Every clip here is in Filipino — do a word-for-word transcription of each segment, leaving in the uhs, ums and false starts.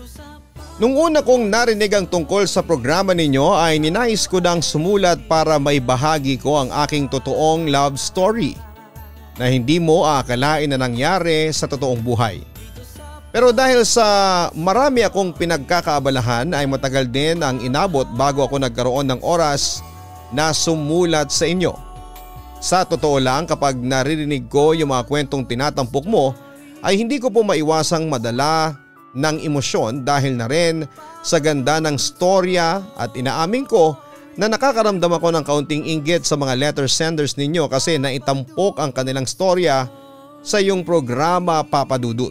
Nung una kong narinig ang tungkol sa programa ninyo ay ninais ko nang sumulat para may bahagi ko ang aking totoong love story na hindi mo aakalain na nangyari sa totoong buhay. Pero dahil sa marami akong pinagkakaabalahan ay matagal din ang inabot bago ako nagkaroon ng oras na sumulat sa inyo. Sa totoo lang, kapag naririnig ko yung mga kwentong tinatampok mo ay hindi ko po maiwasang madala ng emosyon dahil na rin sa ganda ng storya at inaamin ko na nakakaramdam ako ng kaunting inggit sa mga letter senders ninyo kasi naitampok ang kanilang storya sa iyong programa, Papa Dudut.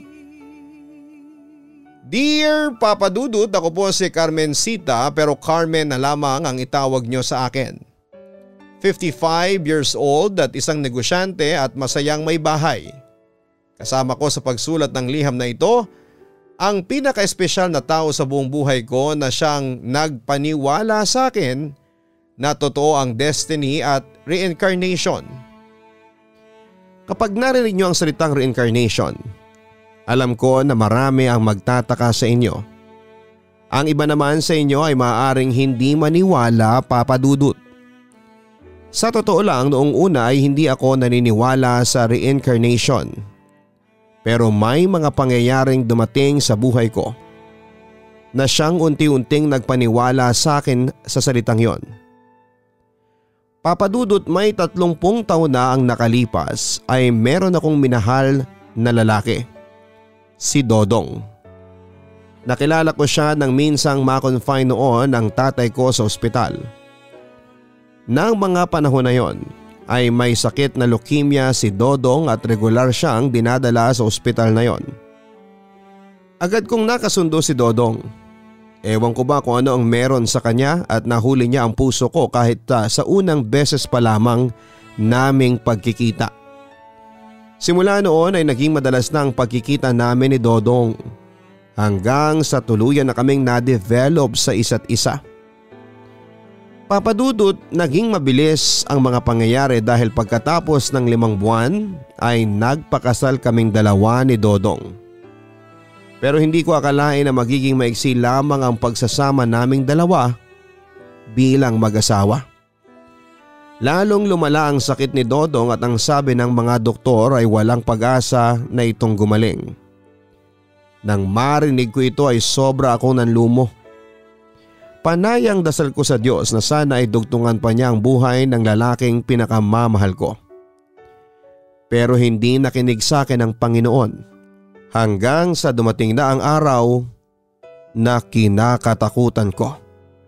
Dear Papa Dudut, ako po si Carmencita pero Carmen na lamang ang itawag nyo sa akin. fifty-five years old at isang negosyante at masayang may bahay. Kasama ko sa pagsulat ng liham na ito ang pinaka-espesyal na tao sa buong buhay ko na siyang nagpaniwala sa akin na totoo ang destiny at reincarnation. Kapag narinig niyo ang salitang reincarnation, alam ko na marami ang magtataka sa inyo. Ang iba naman sa inyo ay maaaring hindi maniwala, Papa Dudut. Sa totoo lang, noong una ay hindi ako naniniwala sa reincarnation. Pero may mga pangyayaring dumating sa buhay ko na siyang unti-unting nagpaniwala sa akin sa salitang yon. Papa Dudut, may tatlumpung taon na ang nakalipas ay meron akong minahal na lalaki, si Dodong. Nakilala ko siya nang minsang ma-confine noon ang tatay ko sa ospital. Nang mga panahon na yon, ay may sakit na leukemia si Dodong at regular siyang dinadala sa ospital na yon. Agad kong nakasundo si Dodong. Ewan ko ba kung ano ang meron sa kanya at nahuli niya ang puso ko kahit uh, sa unang beses pa lamang naming pagkikita. Simula noon ay naging madalas na ang pagkikita namin ni Dodong hanggang sa tuluyan na kaming na-develop sa isa't isa. Papa Dudut, naging mabilis ang mga pangyayari dahil pagkatapos ng limang buwan ay nagpakasal kaming dalawa ni Dodong. Pero hindi ko akalain na magiging maiksi lamang ang pagsasama naming dalawa bilang mag-asawa. Lalong lumala ang sakit ni Dodong at ang sabi ng mga doktor ay walang pag-asa na itong gumaling. Nang marinig ko ito ay sobra akong nanlumo. Panayang dasal ko sa Diyos na sana ay dugtungan pa niya ang buhay ng lalaking pinakamamahal ko. Pero hindi nakinig sa akin ang Panginoon hanggang sa dumating na ang araw na kinakatakutan ko.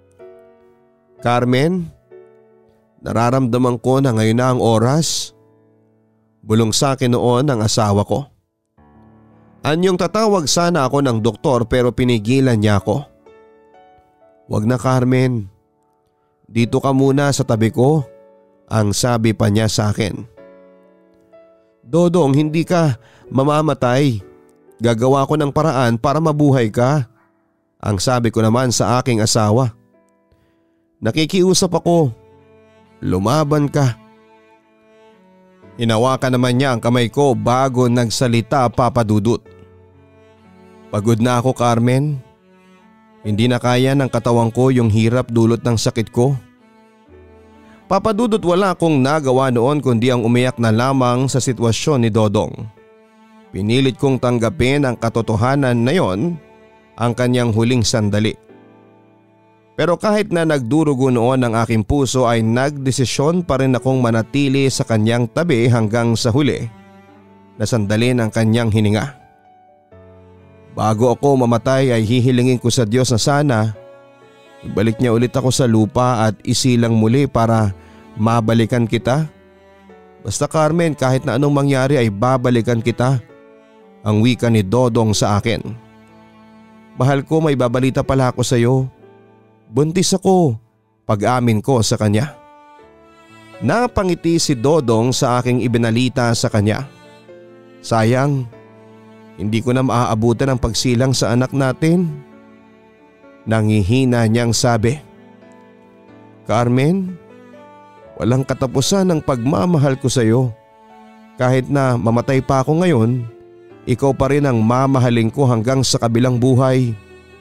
Carmen, nararamdaman ko na ngayon na ang oras. Bulong sa akin noon ang asawa ko. Anyong tatawag sana ako ng doktor pero pinigilan niya ako. Wag na, Carmen, dito ka muna sa tabi ko, ang sabi pa niya sa akin. Dodong, hindi ka mamamatay. Gagawa ko ng paraan para mabuhay ka, ang sabi ko naman sa aking asawa. Nakikiusap ako, lumaban ka. Hinawakan naman niya ang kamay ko bago nagsalita, Papa Dudut. Pagod na ako, Carmen. Hindi na kaya ng katawan ko yung hirap dulot ng sakit ko. Papa Dudut, wala akong nagawa noon kundi ang umiyak na lamang sa sitwasyon ni Dodong. Pinilit kong tanggapin ang katotohanan na yon, ang kanyang huling sandali. Pero kahit na nagdurugo noon ang aking puso ay nagdesisyon pa rin akong manatili sa kanyang tabi hanggang sa huli na sandali ng kanyang hininga. Bago ako mamatay ay hihilingin ko sa Diyos na sana ibalik niya ulit ako sa lupa at isilang muli para mabalikan kita. Basta, Carmen, kahit na anong mangyari ay babalikan kita, ang wika ni Dodong sa akin. Mahal ko, may babalita pala ako sa iyo. Buntis ako, pag-amin ko sa kanya. Napangiti si Dodong sa aking ibinalita sa kanya. Sayang, hindi ko na maaabutan ang pagsilang sa anak natin. Nangihina niyang sabi. Carmen, walang katapusan ang pagmamahal ko sa iyo. Kahit na mamatay pa ako ngayon, ikaw pa rin ang mamahalin ko hanggang sa kabilang buhay.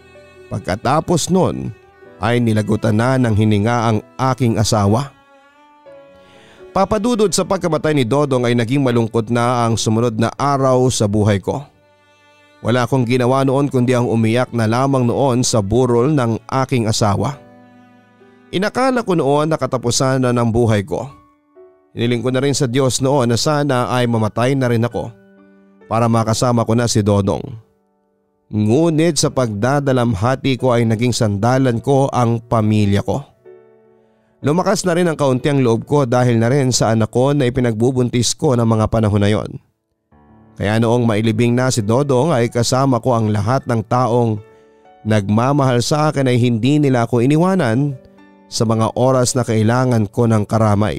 Pagkatapos nun ay nilagutan na ng hininga ang aking asawa. Papadudod sa pagkamatay ni Dodong ay naging malungkot na ang sumunod na araw sa buhay ko. Wala akong ginawa noon kundi ang umiyak na lamang noon sa burol ng aking asawa. Inakala ko noon na katapusan na ng buhay ko. Hiniling ko na rin sa Diyos noon na sana ay mamatay na rin ako para makasama ko na si Dodong. Ngunit sa pagdadalamhati ko ay naging sandalan ko ang pamilya ko. Lumakas na rin ang kaunti ang loob ko dahil na rin sa anak ko na ipinagbubuntis ko ng mga panahon na yon. Kaya noong mailibing na si Dodong ay kasama ko ang lahat ng taong nagmamahal sa akin ay hindi nila ako iniwanan sa mga oras na kailangan ko ng karamay.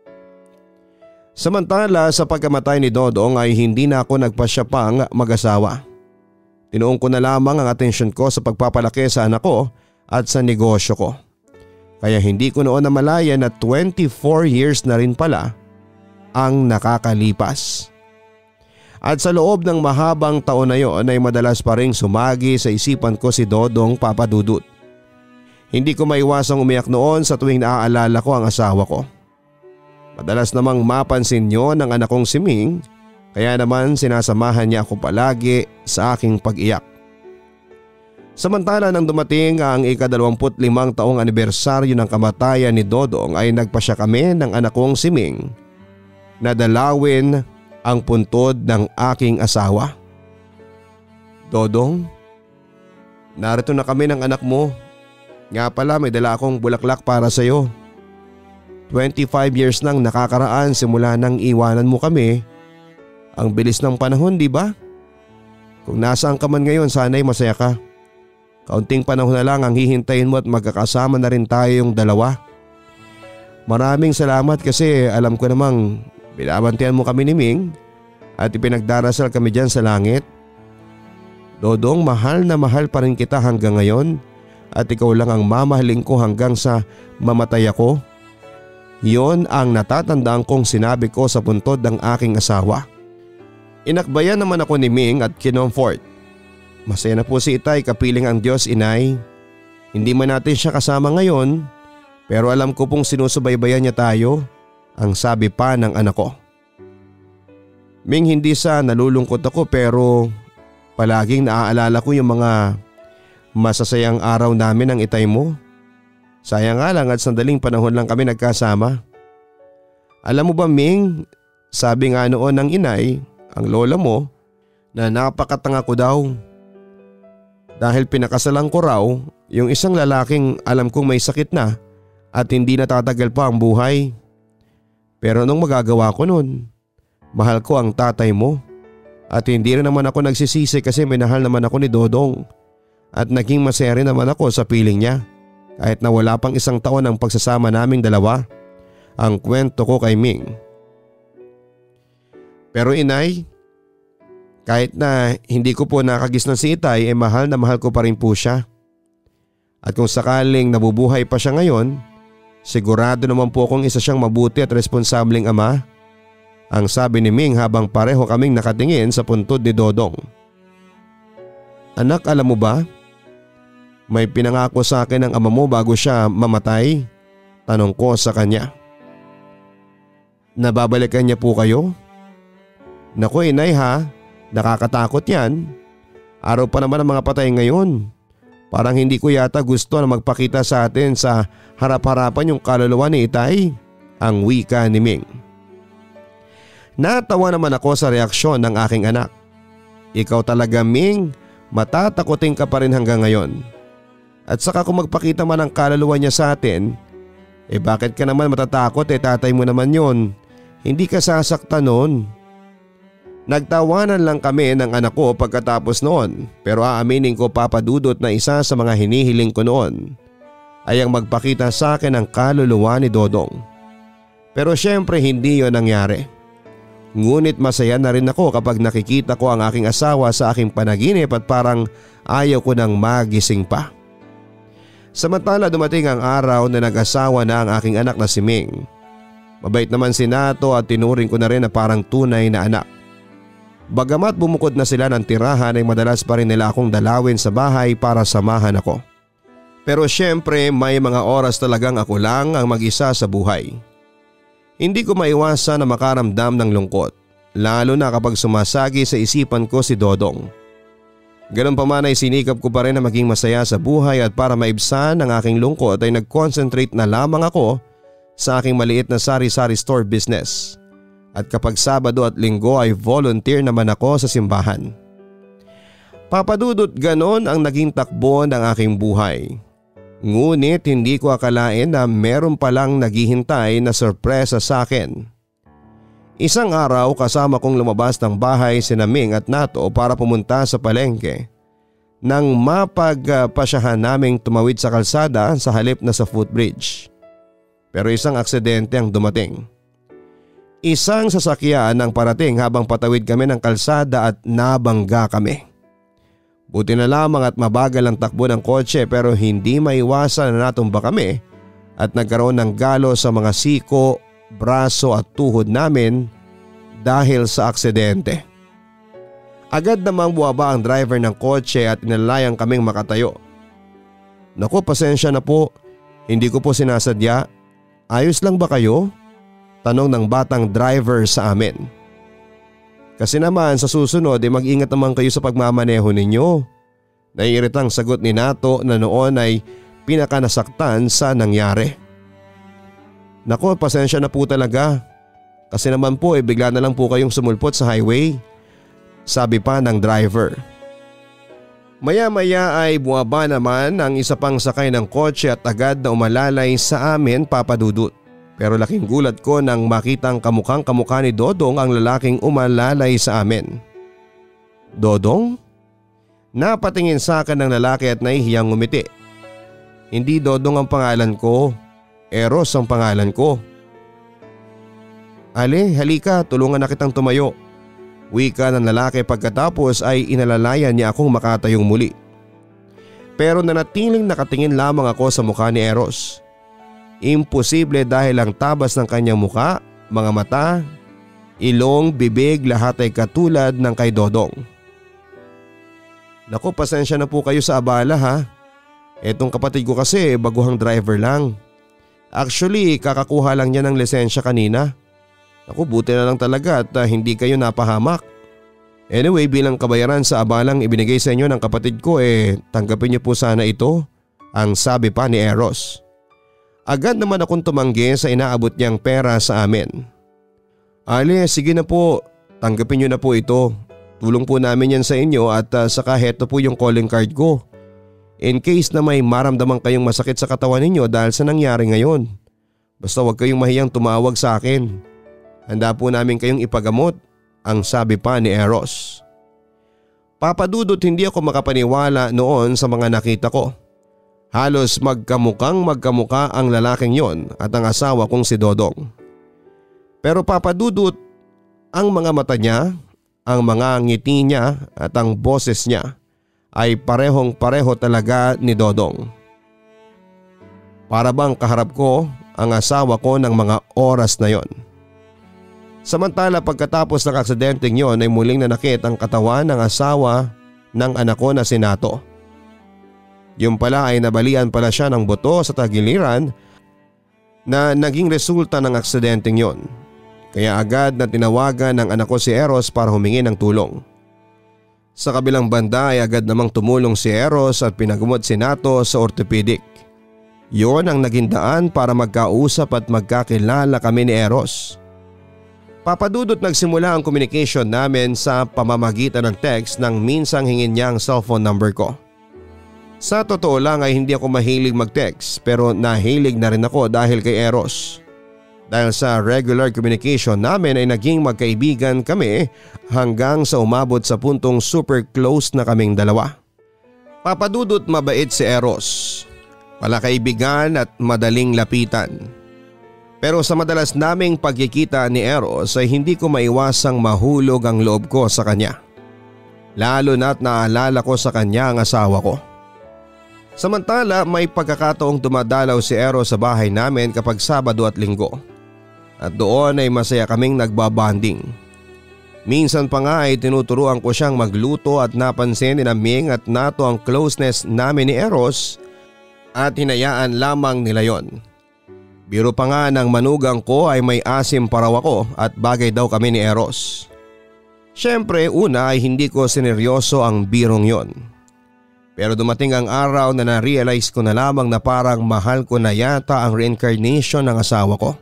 Samantala sa pagkamatay ni Dodong ay hindi na ako nagpasya pang mag-asawa. Tinuong ko na lamang ang atensyon ko sa pagpapalaki sa anak ko at sa negosyo ko. Kaya hindi ko noon namalaya na twenty-four years na rin pala ang nakakalipas. At sa loob ng mahabang taon na yon ay madalas pa ring sumagi sa isipan ko si Dodong Papadudut. Hindi ko maiwasang umiyak noon sa tuwing naaalala ko ang asawa ko. Madalas namang mapansin yon ng anak kong si Ming. Kaya naman sinasamahan niya ako palagi sa aking pag-iyak. Samantala nang dumating ang ikadalawamput limang taong anibersaryo ng kamatayan ni Dodong ay nagpasya kami ng anak kong si Ming na dalawin ang puntod ng aking asawa. Dodong, narito na kami ng anak mo. Nga pala may dala akong bulaklak para sa iyo. twenty-five years nang nakakaraan simula nang iwanan mo kami. Ang bilis ng panahon, di ba? Kung nasaan ka man ngayon, sana'y masaya ka. Kaunting panahon na lang ang hihintayin mo at magkakasama na rin tayong dalawa. Maraming salamat kasi alam ko namang binabantayan mo kami ni Ming at ipinagdarasal kami dyan sa langit. Dodong, mahal na mahal pa rin kita hanggang ngayon at ikaw lang ang mamahalin ko hanggang sa mamatay ako. Yon ang natatandaan kong sinabi ko sa puntod ng aking asawa. Inakbayan naman ako ni Ming at kinomfort. Masaya na po si Itay, kapiling ang Diyos, inay. Hindi man natin siya kasama ngayon pero alam ko pong sinusubaybayan niya tayo, ang sabi pa ng anak ko. Ming, hindi sa nalulungkot ako pero palaging naaalala ko yung mga masasayang araw namin ng Itay mo. Sayang nga lang at sandaling panahon lang kami nagkasama. Alam mo ba Ming, sabi nga noon ng inay, ang lola mo, na napakatanga ko daw. Dahil pinakasalan ko raw yung isang lalaking alam kong may sakit na at hindi natatagal pa ang buhay. Pero anong magagawa ko nun? Mahal ko ang tatay mo at hindi rin naman ako nagsisisi kasi minahal naman ako ni Dodong at naging masaya rin naman ako sa piling niya kahit na wala pang isang taon ang pagsasama naming dalawa. Ang kwento ko kay Ming. Pero inay, kahit na hindi ko po nakagisnan si Itay, eh mahal na mahal ko pa rin po siya. At kung sakaling nabubuhay pa siya ngayon, sigurado naman po akong isa siyang mabuti at responsableng ama. Ang sabi ni Ming habang pareho kaming nakatingin sa puntod ni Dodong. Anak, alam mo ba? May pinangako sa akin ng ama mo bago siya mamatay? Tanong ko sa kanya. Nababalikan niya po kayo? Naku inay ha, nakakatakot yan. Araw pa naman ang mga patay ngayon. Parang hindi ko yata gusto na magpakita sa atin sa harap-harapan yung kaluluwa ni Itay. Ang wika ni Ming. Natawa naman ako sa reaksyon ng aking anak. Ikaw talaga Ming, matatakotin ka pa rin hanggang ngayon. At saka kung magpakita man ang kaluluwa niya sa atin, eh bakit ka naman matatakot eh tatay mo naman yon. Hindi ka sasaktan noon. Nagtawanan lang kami ng anak ko pagkatapos noon pero aaminin ko Papadudot na isa sa mga hinihiling ko noon ay ang magpakita sa akin ng kaluluwa ni Dodong. Pero syempre hindi yon nangyari. Ngunit masaya na rin ako kapag nakikita ko ang aking asawa sa aking panaginip at parang ayaw ko nang magising pa. Samantala dumating ang araw na nag-asawa na ang aking anak na si Ming. Mabait naman si Nato at tinuring ko na rin na parang tunay na anak. Bagamat bumukod na sila ng tirahan ay madalas pa rin nila akong dalawin sa bahay para samahan ako. Pero syempre may mga oras talagang ako lang ang mag-isa sa buhay. Hindi ko maiwasan na makaramdam ng lungkot, lalo na kapag sumasagi sa isipan ko si Dodong. Ganun pa man ay sinikap ko pa rin na maging masaya sa buhay at para maibsan ang aking lungkot ay nag-concentrate na lamang ako sa aking maliit na sari-sari store business. At kapag Sabado at Linggo ay volunteer naman ako sa simbahan. Papadudot ganon ang naging takbo ng aking buhay. Ngunit hindi ko akalain na meron palang naghihintay na sorpresa sa akin. Isang araw kasama kong lumabas ng bahay si Naming at Nato para pumunta sa palengke nang mapagpasyahan naming tumawid sa kalsada sa halip na sa footbridge. Pero isang aksidente ang dumating. Isang sasakyan ang parating habang patawid kami ng kalsada at nabangga kami. Buti na lamang at mabagal ang takbo ng kotse pero hindi maiwasan na natumba kami at nagkaroon ng galo sa mga siko, braso at tuhod namin dahil sa aksidente. Agad namang buwaba ang driver ng kotse at inalayan kaming makatayo. Naku, pasensya na po. Hindi ko po sinasadya. Ayos lang ba kayo? Tanong ng batang driver sa amin. Kasi naman sa susunod ay mag-ingat naman kayo sa pagmamaneho ninyo. Naiiritang sagot ni Nato na noon ay pinakanasaktan sa nangyari. Naku, pasensya na po talaga. Kasi naman po eh bigla na lang po kayong sumulpot sa highway. Sabi pa ng driver. Maya-maya ay buwaba naman ang isa pang sakay ng kotse at agad na umalalay sa amin, Papa Dudut. Pero laking gulat ko nang makitang kamukhang kamukha ni Dodong ang lalaking umalalay sa amin. Dodong? Napatingin sa akin ng lalaki at nahihiyang ngumiti. Hindi Dodong ang pangalan ko. Eros ang pangalan ko. Ale, halika, tulungan na kitang tumayo. Wika ng lalaki pagkatapos ay inalalayan niya akong makatayong muli. Pero nanatiling nakatingin lamang ako sa mukha ni Eros. Imposible dahil ang tabas ng kanyang mukha, mga mata, ilong, bibig, lahat ay katulad ng kay Dodong. Naku, pasensya na po kayo sa abala ha. Etong kapatid ko kasi baguhang driver lang. Actually, kakakuha lang niya ng lisensya kanina. Naku, buti na lang talaga at uh, hindi kayo napahamak. Anyway, bilang kabayaran sa abalang ibinigay sa inyo ng kapatid ko eh tanggapin niyo po sana ito, ang sabi pa ni Eros. Agad naman akong tumanggi sa inaabot niyang pera sa amin. Ale, sige na po, tanggapin niyo na po ito. Tulong po namin yan sa inyo at uh, saka heto po yung calling card ko. In case na may maramdaman kayong masakit sa katawan ninyo dahil sa nangyari ngayon. Basta huwag kayong mahiyang tumawag sa akin. Handa po namin kayong ipagamot, ang sabi pa ni Eros. Papadudot hindi ako makapaniwala noon sa mga nakita ko. Halos magkamukhang magkamukha ang lalaking yon at ang asawa kong si Dodong. Pero papadudot, ang mga mata niya, ang mga ngiti niya at ang boses niya ay parehong pareho talaga ni Dodong. Para bang kaharap ko ang asawa ko ng mga oras na yon. Samantala pagkatapos ng aksidenteng yon ay muling nanakit ang katawan ng asawa ng anak ko na si Nato. Yung pala ay nabalian pala siya ng buto sa tagiliran na naging resulta ng aksidenteng yon. Kaya agad na tinawagan ng anak ko si Eros para humingi ng tulong. Sa kabilang banda ay agad namang tumulong si Eros at pinagumot si Nato sa orthopedic. Yon ang naging daan para magkausap at magkakilala kami ni Eros. Papadudot nagsimula ang communication namin sa pamamagitan ng text nang minsang hingin niya ang cellphone number ko. Sa totoo lang ay hindi ako mahilig mag-text pero nahilig na rin ako dahil kay Eros. Dahil sa regular communication namin ay naging magkaibigan kami hanggang sa umabot sa puntong super close na kaming dalawa. Papadudot mabait si Eros, palakaibigan at madaling lapitan. Pero sa madalas naming pagkikita ni Eros ay hindi ko maiwasang mahulog ang loob ko sa kanya. Lalo na't naalala ko sa kanya ang asawa ko. Samantala may pagkakataong dumadalaw si Eros sa bahay namin kapag Sabado at Linggo. At doon ay masaya kaming nagbabanding. Minsan pa nga ay tinuturuan ko siyang magluto at napansin ni Ming at Nato ang closeness namin ni Eros at hinayaan lamang nila yon. Biro pa nga ng manugang ko ay may asim pa raw ako at bagay daw kami ni Eros. Siyempre una ay hindi ko sineryoso ang birong yon. Pero dumating ang araw na na-realize ko na lamang na parang mahal ko na yata ang reincarnation ng asawa ko.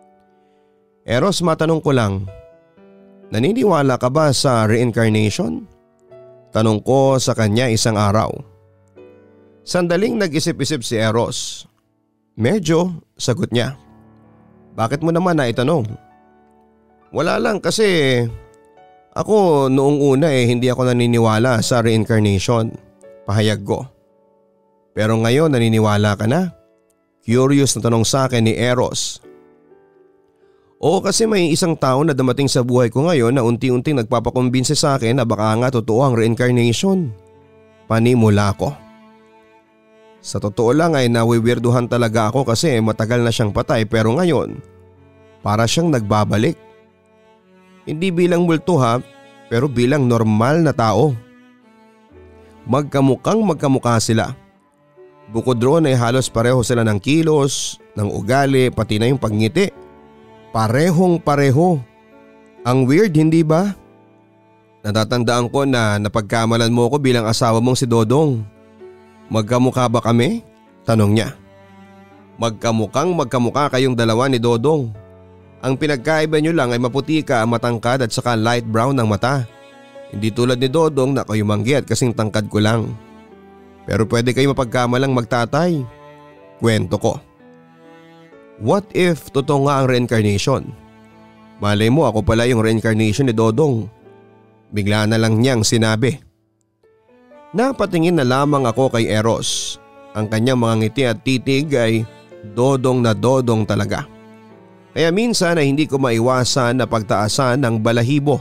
Eros, matanong ko lang, naniniwala ka ba sa reincarnation? Tanong ko sa kanya isang araw. Sandaling nag-isip-isip si Eros. Medyo, sagot niya. Bakit mo naman na itanong? Wala lang kasi ako noong una eh hindi ako naniniwala sa reincarnation. Pahayag ko. Pero ngayon naniniwala ka na? Curious na tanong sa akin ni Eros. Oo, kasi may isang tao na dumating sa buhay ko ngayon na unti-unting nagpapakumbinse sa akin na baka nga totoo ang reincarnation. Panimula ko. Sa totoo lang ay nawiwirduhan talaga ako kasi matagal na siyang patay pero ngayon para siyang nagbabalik. Hindi bilang multo ha, pero bilang normal na tao. Magkamukhang magkamukha sila. Bukod roon ay halos pareho sila ng kilos, ng ugali, pati na yung pagngiti. Parehong pareho. Ang weird, hindi ba? Natatandaan ko na napagkamalan mo ko bilang asawa mong si Dodong. Magkamukha ba kami? Tanong niya. Magkamukhang magkamukha kayong dalawa ni Dodong. Ang pinagkaiba nyo lang ay maputi ka, matangkad at saka light brown ng mata. Hindi tulad ni Dodong na kayo manggiat kasing tangkad ko lang. Pero pwede kayo mapagkamalang magtatay. Kwento ko. What if totoo nga ang reincarnation? Malay mo ako pala yung reincarnation ni Dodong. Bigla na lang niyang sinabi. Napatingin na lamang ako kay Eros. Ang kanyang mga ngiti at titig ay Dodong na Dodong talaga. Kaya minsan ay hindi ko maiwasan na pagtaasan ng balahibo.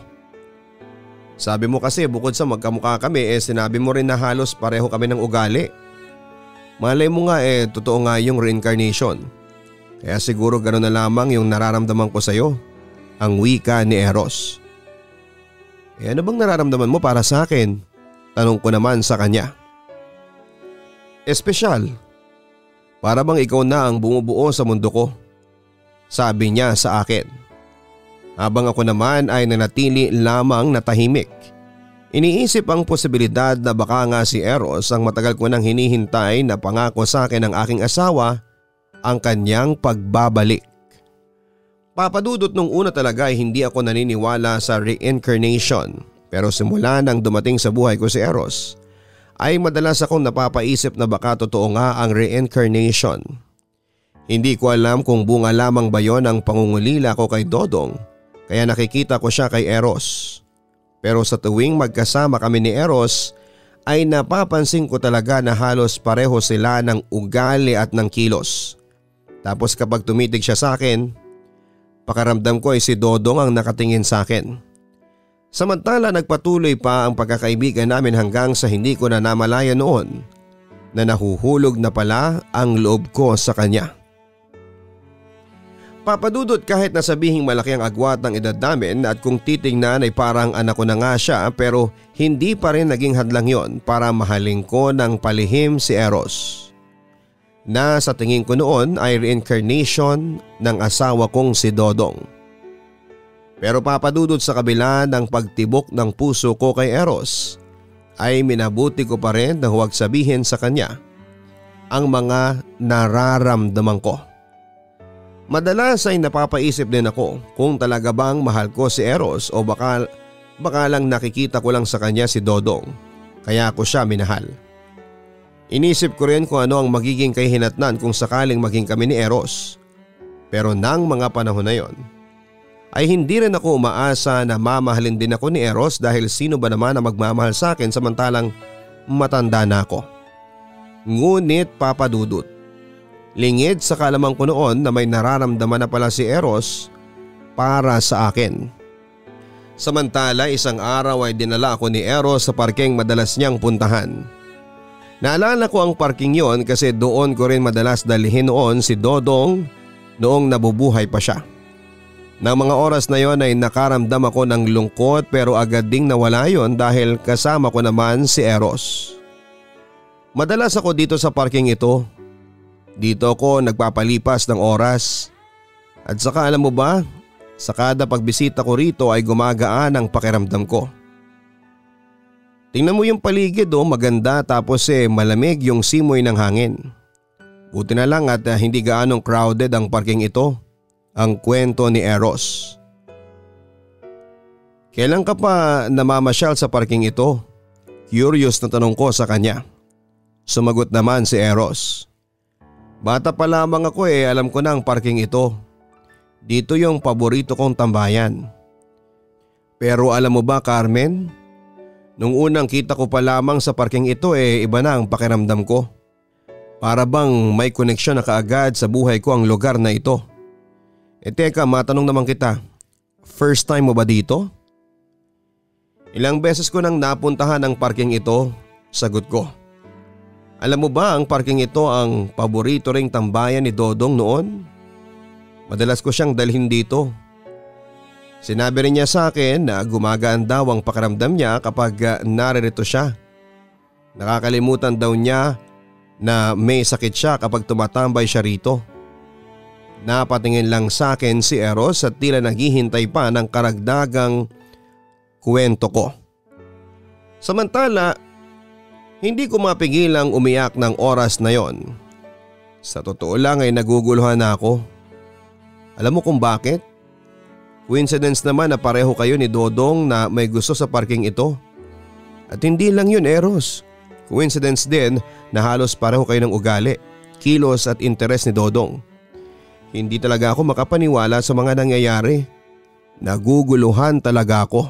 Sabi mo kasi bukod sa magkamukha kami eh sinabi mo rin na halos pareho kami ng ugali. Malay mo nga eh totoo nga yung reincarnation. Kaya siguro gano'n na lamang yung nararamdaman ko sa'yo, ang wika ni Eros. Eh ano bang nararamdaman mo para sa akin? Tanong ko naman sa kanya. Espesyal. Para bang ikaw na ang bumubuo sa mundo ko. Sabi niya sa akin. Habang ako naman ay nanatili lamang na tahimik. Iniisip ang posibilidad na baka nga si Eros ang matagal ko nang hinihintay na pangako sa akin ng aking asawa ang kanyang pagbabalik. Papadudot nung una talaga ay hindi ako naniniwala sa reincarnation pero simula nang dumating sa buhay ko si Eros ay madalas akong napapaisip na baka totoo nga ang reincarnation. Hindi ko alam kung bunga lamang ba yon ang pangungulila ko kay Dodong kaya nakikita ko siya kay Eros. Pero sa tuwing magkasama kami ni Eros ay napapansin ko talaga na halos pareho sila ng ugali at ng kilos. Tapos kapag tumitig siya sa akin, pakaramdam ko ay si Dodong ang nakatingin sa akin. Samantala nagpatuloy pa ang pagkakaibigan namin hanggang sa hindi ko na namalaya noon na nahuhulog na pala ang loob ko sa kanya. Papadudot kahit nasabihing malaki ang agwat ng edad namin at kung titingnan ay parang anak ko na nga siya pero hindi pa rin naging hadlang yon para mahalin ko ng palihim si Eros. Na sa tingin ko noon ay reincarnation ng asawa kong si Dodong. Pero papadudot sa kabila ng pagtibok ng puso ko kay Eros ay minabuti ko pa rin na huwag sabihin sa kanya ang mga nararamdaman ko. Madalas ay napapaisip din ako kung talaga bang mahal ko si Eros o baka, baka lang nakikita ko lang sa kanya si Dodong kaya ako siya minahal. Inisip ko rin kung ano ang magiging kahinatnan kung sakaling maging kami ni Eros. Pero nang mga panahon na yon, ay hindi rin ako umaasa na mamahalin din ako ni Eros dahil sino ba naman ang magmamahal sa akin samantalang matanda na ako. Ngunit papadudot, lingid sa kalamang ko noon na may nararamdaman na pala si Eros para sa akin. Samantala isang araw ay dinala ako ni Eros sa parkeng madalas niyang puntahan. Naalala ko ang parking yon kasi doon ko rin madalas dalhin noon si Dodong noong nabubuhay pa siya. Nang mga oras na yon ay nakaramdam ako ng lungkot pero agad ding nawala yon dahil kasama ko naman si Eros. Madalas ako dito sa parking ito. Dito ako nagpapalipas ng oras. At saka alam mo ba, sa kada pagbisita ko rito ay gumagaan ang pakiramdam ko. Tingnan mo yung paligid oh, maganda tapos eh malamig yung simoy ng hangin. Buti na lang at uh, hindi gaanong crowded ang parking ito. Ang kwento ni Eros. Kailan ka pa namamasyal sa parking ito? Curious na tanong ko sa kanya. Sumagot naman si Eros. Bata pa lamang ako eh, alam ko na ang parking ito. Dito yung paborito kong tambayan. Pero alam mo ba Carmen? Nung unang kita ko pa lamang sa parking ito eh iba na ang pakiramdam ko. Para bang may koneksyon na kaagad sa buhay ko ang lugar na ito. E teka, matanong naman kita, first time mo ba dito? Ilang beses ko nang napuntahan ang parking ito, sagot ko. Alam mo ba ang parking ito ang paborito ring tambayan ni Dodong noon? Madalas ko siyang dalhin dito. Sinabi rin niya sa akin na gumagaan daw ang pakiramdam niya kapag naririto siya. Nakakalimutan daw niya na may sakit siya kapag tumatambay siya rito. Napatingin lang sa akin si Eros at tila naghihintay pa ng karagdagang kwento ko. Samantala, hindi ko mapigilang umiyak ng oras na yon. Sa totoo lang ay naguguluhan na ako. Alam mo kung bakit? Coincidence naman na pareho kayo ni Dodong na may gusto sa parking ito. At hindi lang yun Eros. Coincidence din na halos pareho kayo ng ugali, kilos at interes ni Dodong. Hindi talaga ako makapaniwala sa mga nangyayari. Naguguluhan talaga ako.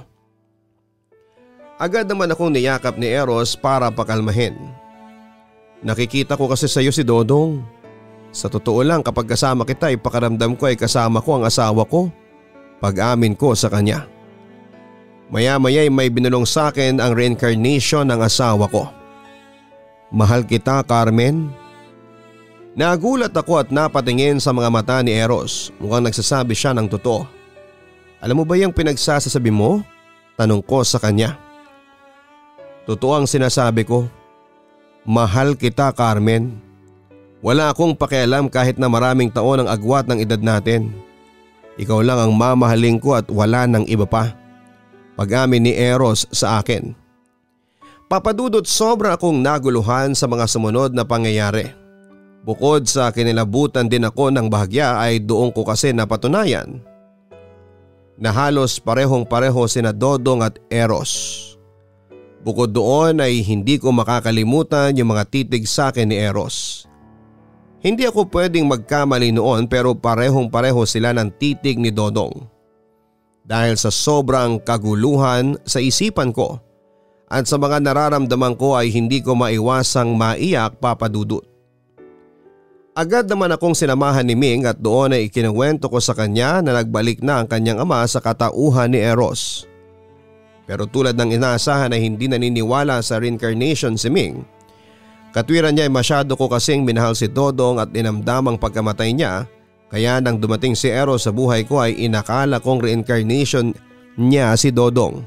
Agad naman akong niyakap ni Eros para pakalmahin. Nakikita ko kasi sa iyo si Dodong. Sa totoo lang kapag kasama kita ay pakaramdam ko ay kasama ko ang asawa ko. Pag-amin ko sa kanya. Maya-maya ay may binulong sa akin ang reincarnation ng asawa ko. Mahal kita Carmen. Nagulat ako at napatingin sa mga mata ni Eros. Mukhang nagsasabi siya ng totoo. Alam mo ba yung pinagsasasabi mo? Tanong ko sa kanya. Totoo ang sinasabi ko. Mahal kita Carmen. Wala akong pakialam kahit na maraming taon ang agwat ng edad natin. Ikaw lang ang mamahalin ko at wala nang iba pa. Pag-amin ni Eros sa akin. Papadudot sobra akong naguluhan sa mga sumunod na pangyayari. Bukod sa kinilabutan din ako ng bahagya ay doon ko kasi napatunayan na halos parehong pareho sina Dodong at Eros. Bukod doon ay hindi ko makakalimutan yung mga titig sa akin ni Eros. Hindi ako pwedeng magkamali noon pero parehong pareho sila ng titig ni Dodong. Dahil sa sobrang kaguluhan sa isipan ko at sa mga nararamdaman ko ay hindi ko maiwasang maiyak papadudot. Agad naman akong sinamahan ni Ming at doon ay ikinuwento ko sa kanya na nagbalik na ang kanyang ama sa katauhan ni Eros. Pero tulad ng inaasahan ay hindi naniniwala sa reincarnation si Ming. Katwiran niya ay masyado ko kasing minahal si Dodong at dinamdamang pagkamatay niya, kaya nang dumating si Eros sa buhay ko ay inakala kong reincarnation niya si Dodong.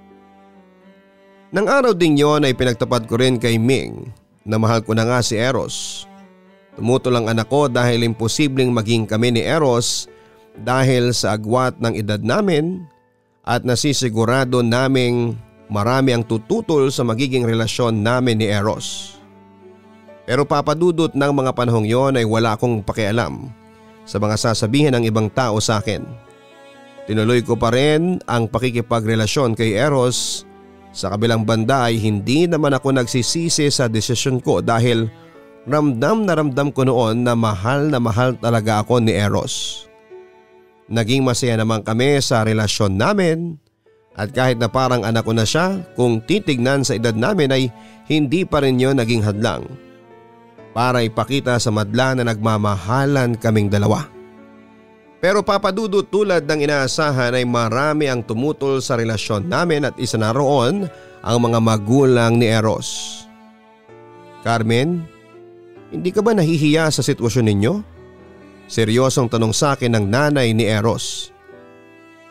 Nang araw ding yon ay pinagtapat ko rin kay Ming na mahal ko na nga si Eros. Tumutol ang anak ko dahil imposibleng maging kami ni Eros dahil sa agwat ng edad namin at nasisigurado naming marami ang tututol sa magiging relasyon namin ni Eros. Pero papadudot ng mga panahong yon ay wala akong pakialam sa mga sasabihin ng ibang tao sa akin. Tinuloy ko pa rin ang pakikipagrelasyon kay Eros. Sa kabilang banda ay hindi naman ako nagsisisi sa desisyon ko dahil ramdam na ramdam ko noon na mahal na mahal talaga ako ni Eros. Naging masaya naman kami sa relasyon namin at kahit na parang anak ko na siya, kung titignan sa edad namin ay hindi pa rin yun naging hadlang para ipakita sa madla na nagmamahalan kaming dalawa. Pero papadudot tulad ng inaasahan ay marami ang tumutol sa relasyon namin at isa na roon ang mga magulang ni Eros. Carmen, hindi ka ba nahihiya sa sitwasyon ninyo? Seryosong tanong sa akin ng nanay ni Eros.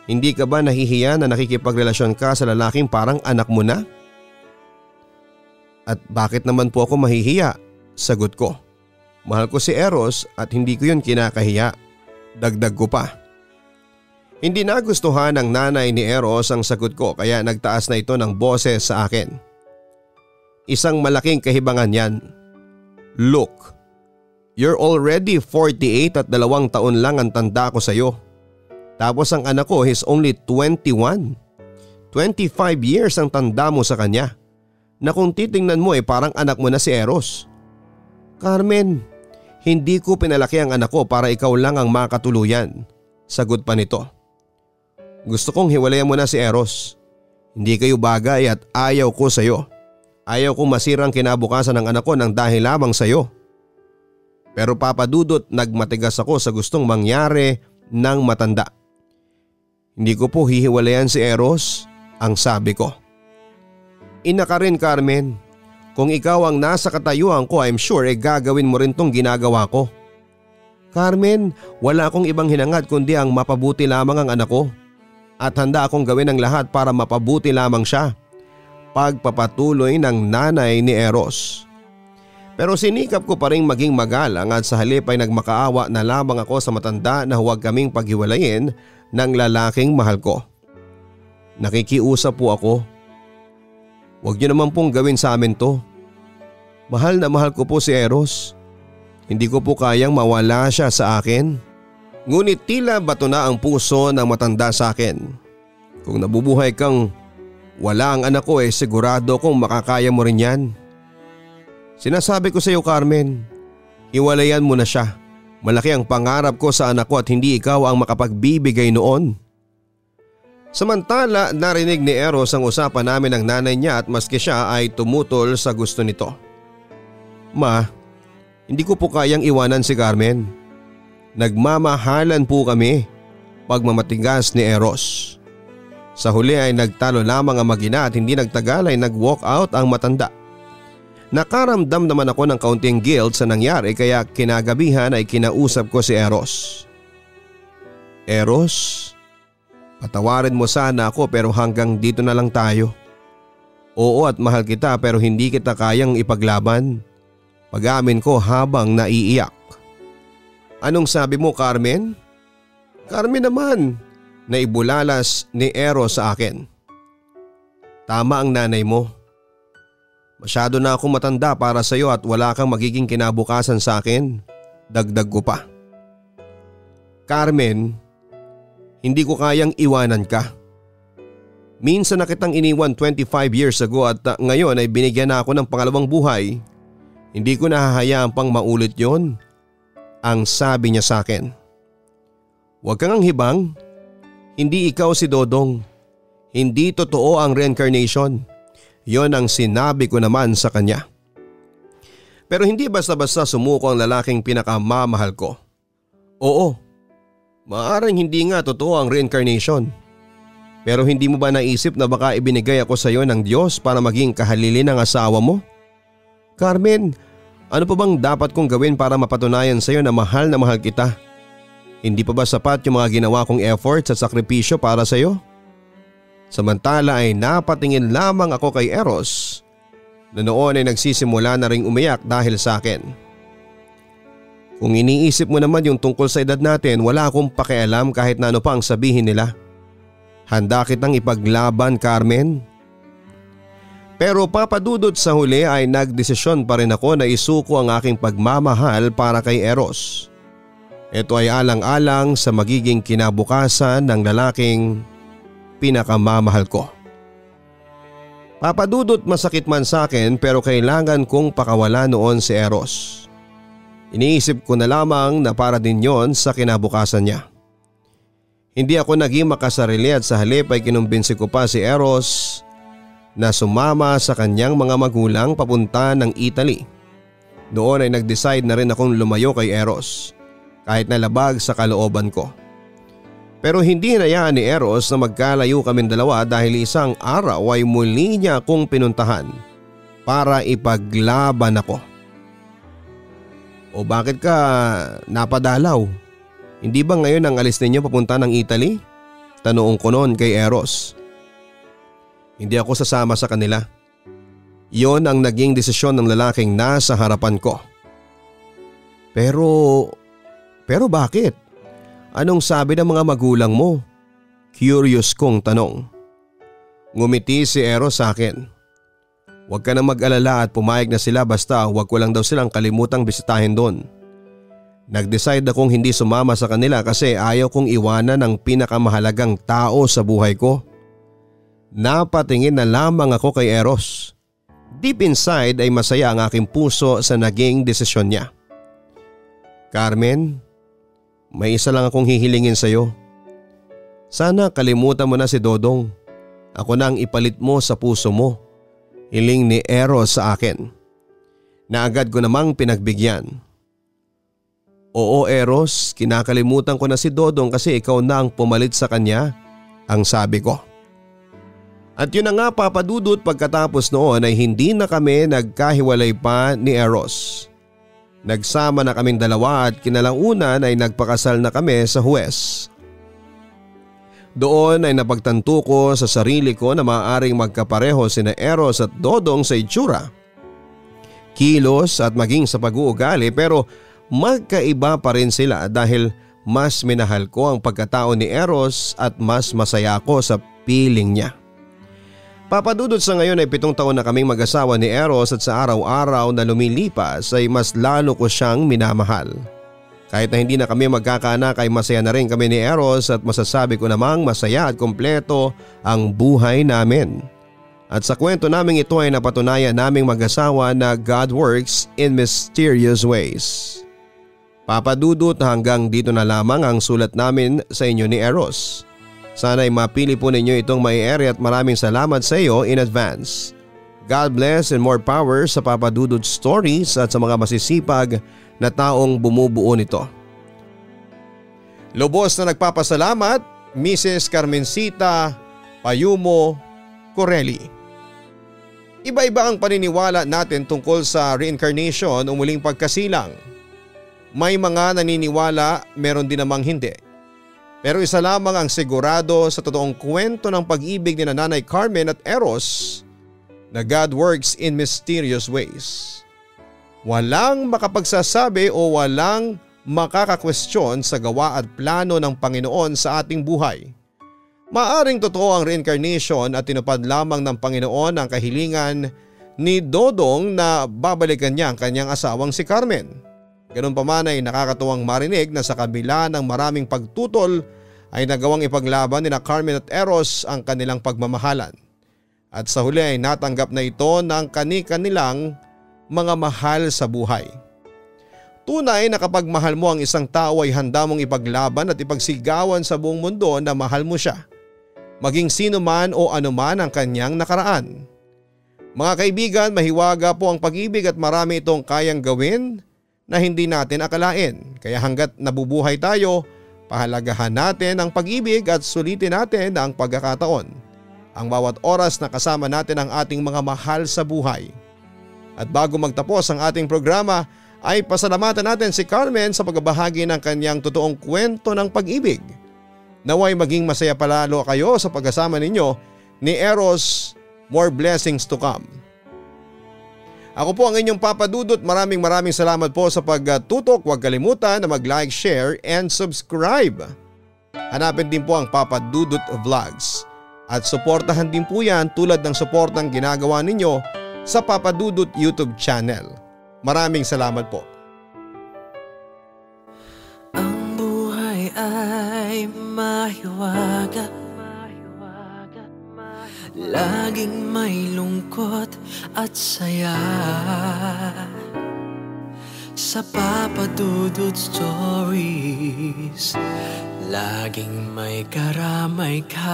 Hindi ka ba nahihiya na nakikipagrelasyon ka sa lalaking parang anak mo na? At bakit naman po ako mahihiya? Sagot ko. Mahal ko si Eros at hindi ko yun kinakahiya. Dagdag ko pa. Hindi nagustuhan ng nanay ni Eros ang sagot ko kaya nagtaas na ito ng boses sa akin. Isang malaking kahibangan yan. Look, you're already forty-eight at dalawang taon lang ang tanda ko sa'yo. Tapos ang anak ko is only twenty-one. twenty-five years ang tanda mo sa kanya. Na kung titingnan mo eh parang anak mo na si Eros. Carmen, hindi ko pinalaki ang anak ko para ikaw lang ang makatuluyan. Sagot pa nito. Gusto kong hiwalayan mo na si Eros. Hindi kayo bagay at ayaw ko sa'yo. Ayaw kong masirang kinabukasan ng anak ko nang dahil lamang sa'yo. Pero Papa Dudut, nagmatigas ako sa gustong mangyari ng matanda. Hindi ko po hihiwalayan si Eros, ang sabi ko. Ina ka rin, Carmen. Kung ikaw ang nasa katayuan ko, I'm sure eh gagawin mo rin tong ginagawa ko. Carmen, wala akong ibang hinangad kundi ang mapabuti lamang ang anak ko. At handa akong gawin ang lahat para mapabuti lamang siya. Pagpapatuloy ng nanay ni Eros. Pero sinikap ko pa rin maging magalang at sa halip ay nagmakaawa na lamang ako sa matanda na huwag kaming paghiwalayin ng lalaking mahal ko. Nakikiusap po ako. Huwag niyo naman pong gawin sa amin to. Mahal na mahal ko po si Eros. Hindi ko po kayang mawala siya sa akin. Ngunit tila bato na ang puso ng matanda sa akin. Kung nabubuhay kang wala ang anak ko eh sigurado kong makakaya mo rin yan. Sinasabi ko sa iyo, Carmen, hiwalayan mo na siya. Malaki ang pangarap ko sa anak ko at hindi ikaw ang makapagbibigay noon. Samantala narinig ni Eros ang usapan namin ng nanay niya at maski siya ay tumutol sa gusto nito. Ma, hindi ko po kayang iwanan si Carmen. Nagmamahalan po kami, pagmamatigas ni Eros. Sa huli ay nagtalo lamang ang mag-ina at hindi nagtagal ay nag-walk out ang matanda. Nakaramdam naman ako ng kaunting guilt sa nangyari kaya kinagabihan ay kinausap ko si Eros. Eros, patawarin mo sana ako pero hanggang dito na lang tayo. Oo at mahal kita pero hindi kita kayang ipaglaban. Pag-amin ko habang naiiyak. Anong sabi mo, Carmen? Carmen naman, naibulalas ni Eros sa akin. Tama ang nanay mo. Masyado na akong matanda para sa iyo at wala kang magiging kinabukasan sa akin. Dagdag ko pa. Carmen, hindi ko kayang iwanan ka. Minsan na kitang iniwan twenty-five years ago at uh, ngayon ay binigyan na ako ng pangalawang buhay. Hindi ko nahahayaan pang maulit yon. Ang sabi niya sa akin. Huwag kang ang hibang. Hindi ikaw si Dodong. Hindi totoo ang reincarnation. Yon ang sinabi ko naman sa kanya. Pero hindi basta-basta sumuko ang lalaking pinakamamahal ko. Oo, maaaring hindi nga totoo ang reincarnation. Pero hindi mo ba naisip na baka ibinigay ako sa iyo ng Diyos para maging kahalili ng asawa mo? Carmen, ano pa bang dapat kong gawin para mapatunayan sa iyo na mahal na mahal kita? Hindi pa ba sapat yung mga ginawa kong efforts at sakripisyo para sa iyo? Samantala ay napatingin lamang ako kay Eros na noon ay nagsisimula na ring umiyak dahil sa akin. Kung iniisip mo naman yung tungkol sa edad natin, wala akong pakialam kahit na ano pa ang sabihin nila. Handa kitang ipaglaban, Carmen. Pero papadudot sa huli ay nagdesisyon pa rin ako na isuko ang aking pagmamahal para kay Eros. Ito ay alang-alang sa magiging kinabukasan ng lalaking pinakamamahal ko. Papadudot masakit man sa akin pero kailangan kong pakawala noon si Eros. Iniisip ko na lamang na para din yon sa kinabukasan niya. Hindi ako naging makasarili at sa halip ay kinumbinsi ko pa si Eros na sumama sa kanyang mga magulang papunta ng Italy. Noon ay nag-decide na rin akong lumayo kay Eros kahit nalabag sa kalooban ko. Pero hindi hinayaan ni Eros na magkalayo kaming dalawa dahil isang araw ay muli niya akong pinuntahan para ipaglaban ako. O bakit ka napadalaw? Hindi ba ngayon ang alis ninyo papunta ng Italy? Tanong ko noon kay Eros. Hindi ako sasama sa kanila. Yon ang naging desisyon ng lalaking nasa harapan ko. Pero, pero bakit? Anong sabi ng mga magulang mo? Curious kong tanong. Ngumiti si Eros sa akin. Huwag ka nang mag-alala at pumayag na sila basta huwag ko lang daw silang kalimutang bisitahin doon. Nag-decide akong hindi sumama sa kanila kasi ayaw kong iwanan ang pinakamahalagang tao sa buhay ko. Napatingin na lamang ako kay Eros. Deep inside ay masaya ang aking puso sa naging desisyon niya. Carmen, may isa lang akong hihilingin sa iyo. Sana kalimutan mo na si Dodong. Ako na ang ipalit mo sa puso mo. Hiling ni Eros sa akin. Na agad ko namang pinagbigyan. Oo Eros, kinakalimutan ko na si Dodong kasi ikaw na ang pumalit sa kanya, ang sabi ko. At yun na nga Papa Dudut, pagkatapos noon ay hindi na kami nagkahiwalay pa ni Eros. Nagsama na kaming dalawa at kinalaunan ay nagpakasal na kami sa huwes. Doon ay napagtanto ko sa sarili ko na maaaring magkapareho sina Eros at Dodong sa itsura, kilos at maging sa pag-uugali, pero magkaiba pa rin sila dahil mas minahal ko ang pagkatao ni Eros at mas masaya ako sa piling niya. Papadudod sa ngayon ay pitong taon na kaming mag-asawa ni Eros at sa araw-araw na lumilipas ay mas lalo ko siyang minamahal. Kahit na hindi na kami magkakaanak ay masaya na rin kami ni Eros at masasabi ko namang masaya at kompleto ang buhay namin. At sa kwento naming ito ay napatunayan naming mag-asawa na God works in mysterious ways. Papadudot, hanggang dito na lamang ang sulat namin sa inyo ni Eros. Sana ay mapili po ninyo itong mai-ere at maraming salamat sa iyo in advance. God bless and more power sa Papadudod Stories at sa mga masisipag na taong bumubuo nito. Lubos na nagpapasalamat, Missus Carmencita Payumo Corelli. Iba-iba ang paniniwala natin tungkol sa reincarnation o muling pagkasilang. May mga naniniwala, meron din namang hindi. Pero isa lamang ang sigurado sa totoong kwento ng pag-ibig ni Nanay Carmen at Eros, na God works in mysterious ways. Walang makapagsasabi o walang makakakwestiyon sa gawa at plano ng Panginoon sa ating buhay. Maaring totoo ang reincarnation at tinupad lamang ng Panginoon ang kahilingan ni Dodong na babalikan niya ang kanyang asawang si Carmen. Ganun pa man ay nakakatuwang marinig na sa kabila ng maraming pagtutol ay nagawang ipaglaban ni na Carmen at Eros ang kanilang pagmamahalan. At sa huli ay natanggap na ito ng kani-kanilang mga mahal sa buhay. Tunay na kapag mahal mo ang isang tao ay handa mong ipaglaban at ipagsigawan sa buong mundo na mahal mo siya, maging sino man o anuman ang kanyang nakaraan. Mga kaibigan, mahiwaga po ang pag-ibig at marami itong kayang gawin na hindi natin akalain. Kaya hanggat nabubuhay tayo, pahalagahan natin ang pag-ibig at sulitin natin ang pagkakataon. Ang bawat oras na kasama natin ang ating mga mahal sa buhay. At bago magtapos ang ating programa ay pasalamatan natin si Carmen sa pagbabahagi ng kanyang totoong kwento ng pag-ibig. Naway maging masaya palalo kayo sa pagkasama ninyo ni Eros. More blessings to come. Ako po ang inyong Papa Dudut. Maraming maraming salamat po sa pagtutok. Huwag kalimutan na mag-like, share and subscribe. Hanapin din po ang Papa Dudut Vlogs. At suportahan din po yan tulad ng suportang ginagawa ninyo sa Papa Dudut YouTube channel. Maraming salamat po. Ang buhay ay mahiwaga, laging may lungkot at saya. Sa Papa Dudut Stories, laging may karamay ka.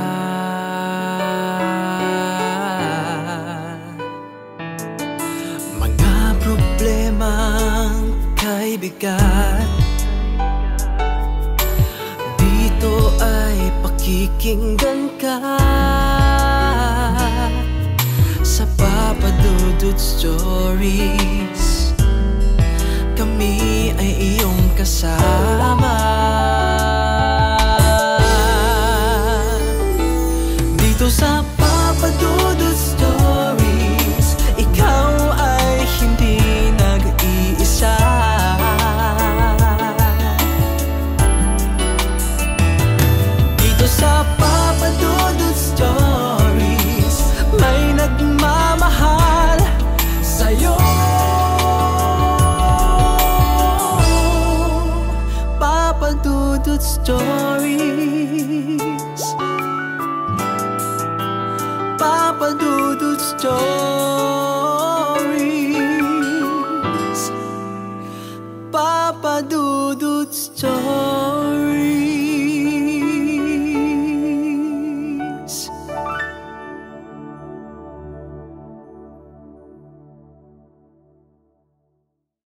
Mga problemang kay bigat, dito ay pakikinggan ka. Sa Papa Dudut Stories, kami ay iyong kasama. Dudut Stories. Papa Dudut Stories. Papa Dudut Stories.